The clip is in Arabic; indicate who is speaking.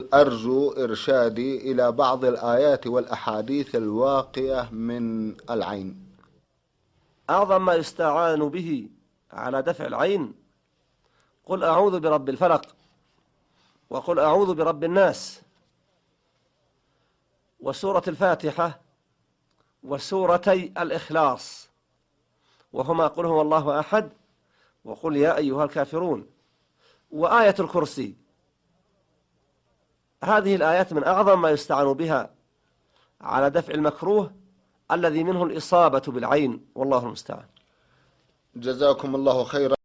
Speaker 1: أرجو إرشادي إلى بعض الآيات والأحاديث الواقية من العين.
Speaker 2: أعظم ما يستعان به على دفع العين قل أعوذ برب الفلق، وقل أعوذ برب الناس، وسورة الفاتحة، وسورتي الإخلاص، وهما قل هو الله أحد، وقل يا أيها الكافرون، وآية الكرسي. هذه الآيات من أعظم ما يستعان بها على دفع المكروه الذي منه الإصابة بالعين، والله المستعان.
Speaker 1: جزاكم الله خيرا.